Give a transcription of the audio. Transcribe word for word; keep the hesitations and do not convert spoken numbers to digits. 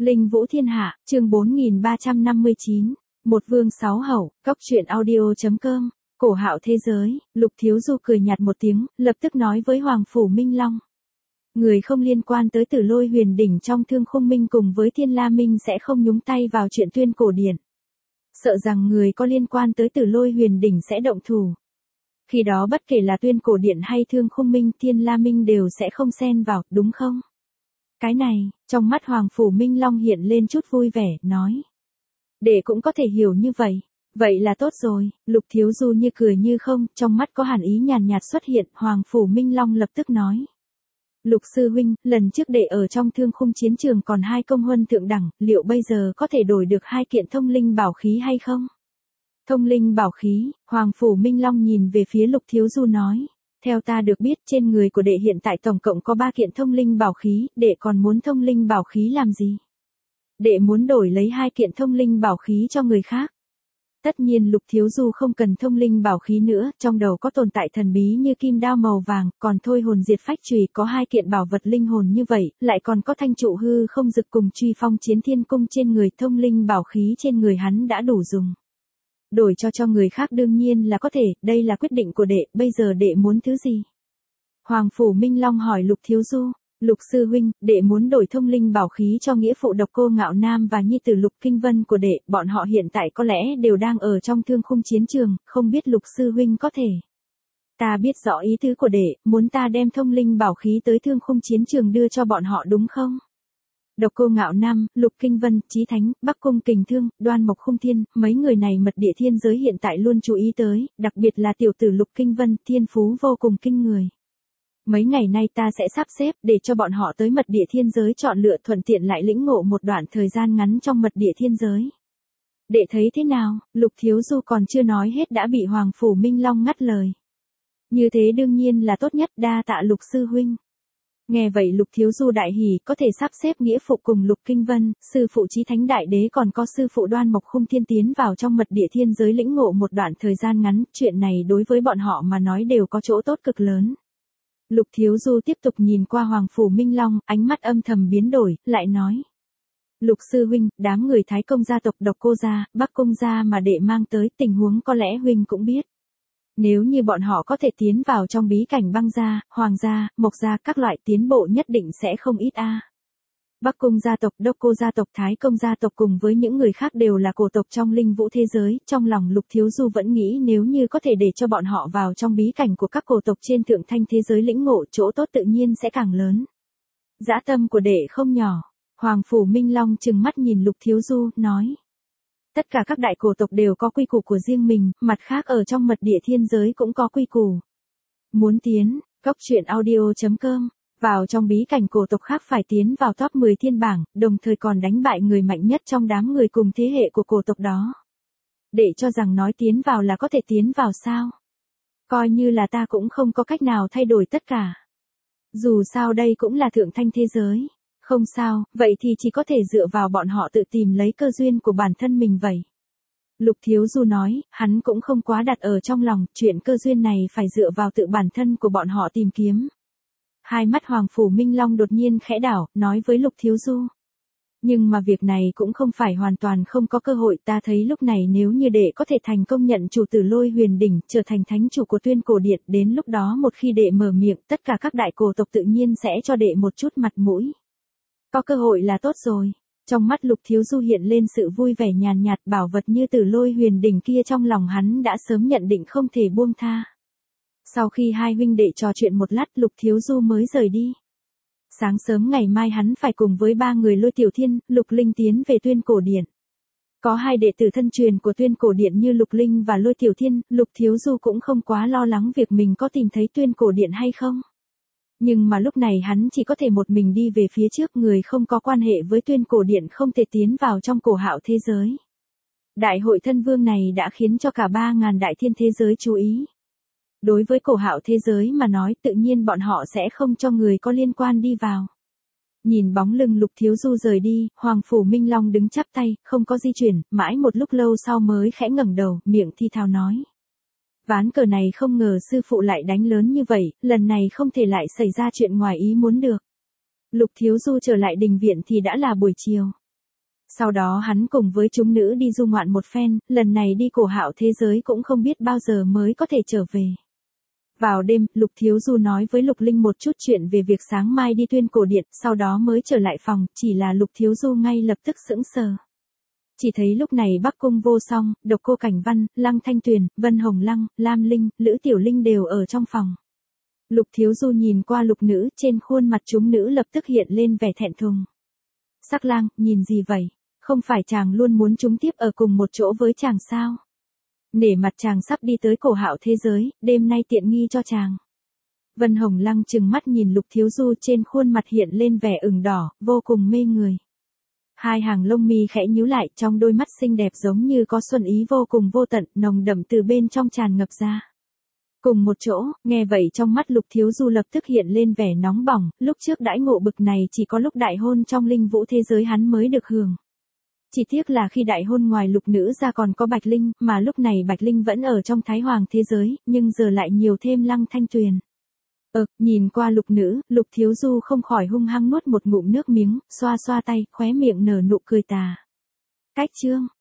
Linh Vũ Thiên Hạ, chương bốn nghìn ba trăm năm mươi chín. Một vương sáu hậu, cóc truyện audio chấm com. Cổ Hạo thế giới, Lục Thiếu Du cười nhạt một tiếng, lập tức nói với Hoàng Phủ Minh Long. Người không liên quan tới Tử Lôi Huyền Đỉnh trong Thương Khung Minh cùng với Thiên La Minh sẽ không nhúng tay vào chuyện tuyên cổ điển. Sợ rằng người có liên quan tới Tử Lôi Huyền Đỉnh sẽ động thủ. Khi đó bất kể là tuyên cổ điển hay Thương Khung Minh, Thiên La Minh đều sẽ không xen vào, đúng không? Cái này, trong mắt Hoàng Phủ Minh Long hiện lên chút vui vẻ, nói. Đệ cũng có thể hiểu như vậy. Vậy là tốt rồi, Lục Thiếu Du như cười như không, trong mắt có hàn ý nhàn nhạt xuất hiện, Hoàng Phủ Minh Long lập tức nói. Lục sư huynh, lần trước đệ ở trong Thương Khung chiến trường còn hai công huân thượng đẳng, liệu bây giờ có thể đổi được hai kiện thông linh bảo khí hay không? Thông linh bảo khí, Hoàng Phủ Minh Long nhìn về phía Lục Thiếu Du nói. Theo ta được biết trên người của đệ hiện tại tổng cộng có ba kiện thông linh bảo khí, đệ còn muốn thông linh bảo khí làm gì? Đệ muốn đổi lấy hai kiện thông linh bảo khí cho người khác. Tất nhiên Lục Thiếu Du không cần thông linh bảo khí nữa, trong đầu có tồn tại thần bí như kim đao màu vàng, còn thôi hồn diệt phách chùy có hai kiện bảo vật linh hồn như vậy, lại còn có thanh trụ hư không dực cùng truy phong chiến thiên cung trên người, thông linh bảo khí trên người hắn đã đủ dùng. Đổi cho cho người khác đương nhiên là có thể, đây là quyết định của đệ, bây giờ đệ muốn thứ gì? Hoàng Phủ Minh Long hỏi Lục Thiếu Du. Lục sư huynh, đệ muốn đổi thông linh bảo khí cho nghĩa phụ Độc Cô Ngạo Nam và nhi tử Lục Kinh Vân của đệ, bọn họ hiện tại có lẽ đều đang ở trong Thương Khung chiến trường, không biết Lục sư huynh có thể. Ta biết rõ ý tứ của đệ, muốn ta đem thông linh bảo khí tới Thương Khung chiến trường đưa cho bọn họ đúng không? Độc Cô Ngạo Nam, Lục Kinh Vân, Chí Thánh, Bắc Cung Kình Thương, Đoan Mộc Khung Thiên, mấy người này mật địa thiên giới hiện tại luôn chú ý tới, đặc biệt là tiểu tử Lục Kinh Vân, thiên phú vô cùng kinh người. Mấy ngày nay ta sẽ sắp xếp để cho bọn họ tới mật địa thiên giới chọn lựa, thuận tiện lại lĩnh ngộ một đoạn thời gian ngắn trong mật địa thiên giới. Đệ thấy thế nào? Lục Thiếu Du còn chưa nói hết đã bị Hoàng Phủ Minh Long ngắt lời. Như thế đương nhiên là tốt nhất, đa tạ Lục sư huynh. Nghe vậy Lục Thiếu Du đại hỉ, có thể sắp xếp nghĩa phụ cùng Lục Kinh Vân, sư phụ Chí Thánh Đại Đế còn có sư phụ Đoan Mộc Khung Thiên tiến vào trong mật địa thiên giới lĩnh ngộ một đoạn thời gian ngắn, chuyện này đối với bọn họ mà nói đều có chỗ tốt cực lớn. Lục Thiếu Du tiếp tục nhìn qua Hoàng Phủ Minh Long, ánh mắt âm thầm biến đổi, lại nói. Lục sư huynh, đám người Thái Công gia tộc Độc Cô gia, Bắc Cung gia mà đệ mang tới, tình huống có lẽ huynh cũng biết. Nếu như bọn họ có thể tiến vào trong bí cảnh Băng gia, Hoàng gia, Mộc gia, các loại tiến bộ nhất định sẽ không ít a. Bắc Cung gia tộc, Độc Cô gia tộc, Thái Công gia tộc cùng với những người khác đều là cổ tộc trong linh vũ thế giới, trong lòng Lục Thiếu Du vẫn nghĩ nếu như có thể để cho bọn họ vào trong bí cảnh của các cổ tộc trên thượng thanh thế giới lĩnh ngộ, chỗ tốt tự nhiên sẽ càng lớn. Dã tâm của đệ không nhỏ. Hoàng Phủ Minh Long trừng mắt nhìn Lục Thiếu Du, nói. Tất cả các đại cổ tộc đều có quy củ của riêng mình, mặt khác ở trong mật địa thiên giới cũng có quy củ. Muốn tiến, cóc truyện audio chấm com. Vào trong bí cảnh cổ tộc khác phải tiến vào top mười thiên bảng, đồng thời còn đánh bại người mạnh nhất trong đám người cùng thế hệ của cổ tộc đó. Để cho rằng nói tiến vào là có thể tiến vào sao? Coi như là ta cũng không có cách nào thay đổi tất cả. Dù sao đây cũng là thượng thanh thế giới. Không sao, vậy thì chỉ có thể dựa vào bọn họ tự tìm lấy cơ duyên của bản thân mình vậy. Lục Thiếu Du nói, hắn cũng không quá đặt ở trong lòng, chuyện cơ duyên này phải dựa vào tự bản thân của bọn họ tìm kiếm. Hai mắt Hoàng Phủ Minh Long đột nhiên khẽ đảo, nói với Lục Thiếu Du. Nhưng mà việc này cũng không phải hoàn toàn không có cơ hội, ta thấy lúc này nếu như đệ có thể thành công nhận chủ Tử Lôi Huyền Đỉnh, trở thành thánh chủ của tuyên cổ điện, đến lúc đó một khi đệ mở miệng, tất cả các đại cổ tộc tự nhiên sẽ cho đệ một chút mặt mũi. Có cơ hội là tốt rồi. Trong mắt Lục Thiếu Du hiện lên sự vui vẻ nhàn nhạt, bảo vật như Tử Lôi Huyền Đỉnh kia trong lòng hắn đã sớm nhận định không thể buông tha. Sau khi hai huynh đệ trò chuyện một lát, Lục Thiếu Du mới rời đi. Sáng sớm ngày mai hắn phải cùng với ba người Lôi Tiểu Thiên, Lục Linh tiến về tuyên cổ điện. Có hai đệ tử thân truyền của tuyên cổ điện như Lục Linh và Lôi Tiểu Thiên, Lục Thiếu Du cũng không quá lo lắng việc mình có tìm thấy tuyên cổ điện hay không. Nhưng mà lúc này hắn chỉ có thể một mình đi về phía trước, người không có quan hệ với tuyên cổ điện không thể tiến vào trong Cổ Hạo thế giới. Đại hội thân vương này đã khiến cho cả ba ngàn đại thiên thế giới chú ý. Đối với Cổ Hạo thế giới mà nói, tự nhiên bọn họ sẽ không cho người có liên quan đi vào. Nhìn bóng lưng Lục Thiếu Du rời đi, Hoàng Phủ Minh Long đứng chắp tay, không có di chuyển, mãi một lúc lâu sau mới khẽ ngẩng đầu, miệng thi thào nói. Ván cờ này không ngờ sư phụ lại đánh lớn như vậy, lần này không thể lại xảy ra chuyện ngoài ý muốn được. Lục Thiếu Du trở lại đình viện thì đã là buổi chiều. Sau đó hắn cùng với chúng nữ đi du ngoạn một phen, lần này đi Cổ Hạo thế giới cũng không biết bao giờ mới có thể trở về. Vào đêm, Lục Thiếu Du nói với Lục Linh một chút chuyện về việc sáng mai đi Tuyên Cổ Điện, sau đó mới trở lại phòng, chỉ là Lục Thiếu Du ngay lập tức sững sờ. Chỉ thấy lúc này Bắc Cung Vô Song, Độc Cô Cảnh Văn, Lăng Thanh Tuyền, Vân Hồng Lăng, Lam Linh, Lữ Tiểu Linh đều ở trong phòng. Lục Thiếu Du nhìn qua lục nữ, trên khuôn mặt chúng nữ lập tức hiện lên vẻ thẹn thùng. Sắc Lang, nhìn gì vậy? Không phải chàng luôn muốn chúng tiếp ở cùng một chỗ với chàng sao? Nể mặt chàng sắp đi tới Cổ Hạo thế giới, đêm nay tiện nghi cho chàng. Vân Hồng Lăng trừng mắt nhìn Lục Thiếu Du, trên khuôn mặt hiện lên vẻ ửng đỏ, vô cùng mê người. Hai hàng lông mi khẽ nhíu lại, trong đôi mắt xinh đẹp giống như có xuân ý vô cùng vô tận, nồng đậm từ bên trong tràn ngập ra. Cùng một chỗ, nghe vậy trong mắt Lục Thiếu Du lập tức hiện lên vẻ nóng bỏng, lúc trước đãi ngộ bực này chỉ có lúc đại hôn trong linh vũ thế giới hắn mới được hưởng. Chỉ tiếc là khi đại hôn ngoài lục nữ ra còn có Bạch Linh, mà lúc này Bạch Linh vẫn ở trong Thái Hoàng thế giới, nhưng giờ lại nhiều thêm Lăng Thanh Tuyền. Ờ, nhìn qua lục nữ, Lục Thiếu Du không khỏi hung hăng nuốt một ngụm nước miếng, xoa xoa tay, khóe miệng nở nụ cười tà. Cách chương